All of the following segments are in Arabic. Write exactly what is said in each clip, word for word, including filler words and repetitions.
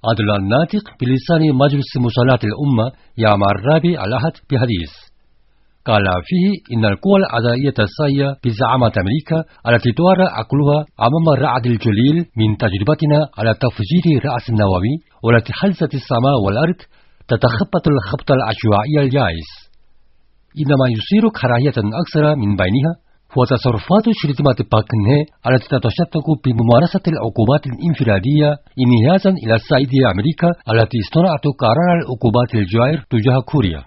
أدلى الناطق بلسان مجلس مصالحة الأمة يوم الرابع الأحد بحديث قال فيه إن القوى العدائية السائية بزعامة أمريكا التي ترى عقلها أمام الرعد الجليل من تجربتنا على تفجير رأس النووي والتي حلزت السماء والأرض تتخبط الخبط العشوائي الجائز. إنما يصير كراهية أكثر من بينها هو تصرفات شرذمة باك كون هي التي تتشتق بممارسة العقوبات الانفرادية انحيازا إلى السيد أمريكا التي اصطنعت قرار العقوبات الجائر تجاه كوريا.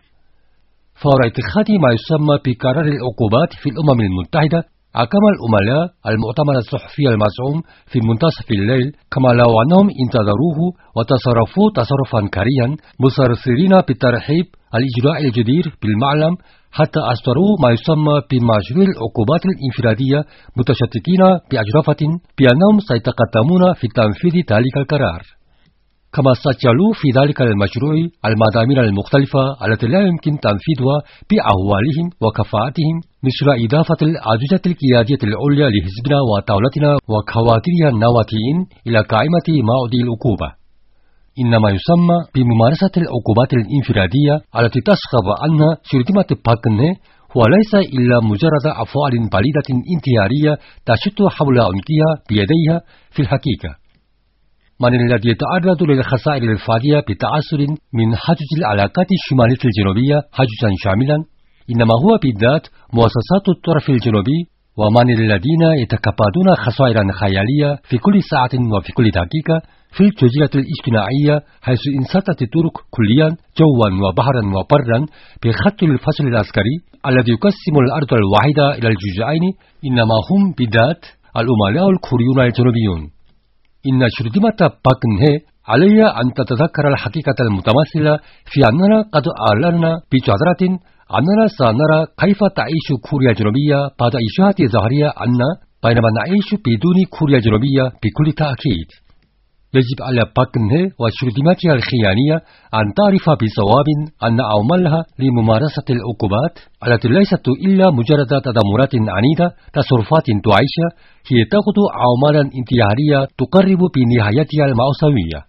فور اتخاذ ما يسمى بقرار العقوبات في الأمم المتحدة أقام العملاء المؤتمر الصحفي المزعوم في منتصف الليل كما لو أنهم انتظروه وتصرفوا تصرفا كريها مسرسلين بالترحيب الإجراء الجدير بالمعلم حتى أصدروا ما يسمى بمشروع العقوبات الانفرادية متشككين بأجرفة بأنهم سيتقدمون في تنفيذ ذلك القرار. كما سجلوا في ذلك المشروع المضامين المختلفة التي لا يمكن تنفيذها بأهوالهم وكفاءتهم مثل إضافة الأجهزة القيادية العليا لحزبنا ودولتنا وكوادرها النواتيين إلى قائمة موعدي العقوبة. إنما يسمى بممارسة العقوبات الانفرادية التي تسخب عنها شرذمة باك كون هي هو ليس إلا مجرد أفعال بليدة انتحارية تشد حول عنقها بيديها في الحقيقة. من الذي يتعرض للخسائر الفادية بتأثر من حجز العلاقات الشمالية الجنوبية حجزا شاملا إنما هو بالذات مؤسسات الطرف الجنوبي، ومن الذين يتكبدون خسائرا خيالية في كل ساعة وفي كل دقيقة في الجزيرة الاجتماعية حيث انسدت الطرق كليا جوا وبحرا وبرا بخط الفصل العسكري الذي يقسم الأرض الواحدة إلى الجزئين إنما هم بالذات العملاء الكوريون الجنوبيون. إن شرذمة باك كون هي علي أن تتذكر الحقيقة المتمثلة في أننا قد أعلنا بجدارة أننا سنرى كيف تعيش كوريا الجنوبية بعد إشاعة ظاهرية أن بينما نعيش بدون كوريا الجنوبية بكل تأكيد. يجب على باك كون هي وشرذمتها الخيانية أن تعرف بصواب أن عملها لممارسة العقوبات التي ليست إلا مجرد تذمرات عنيدة تصرفات تعيش هي تأخذ أعمالا انتحارية تقرب بنهايتها المأساوية.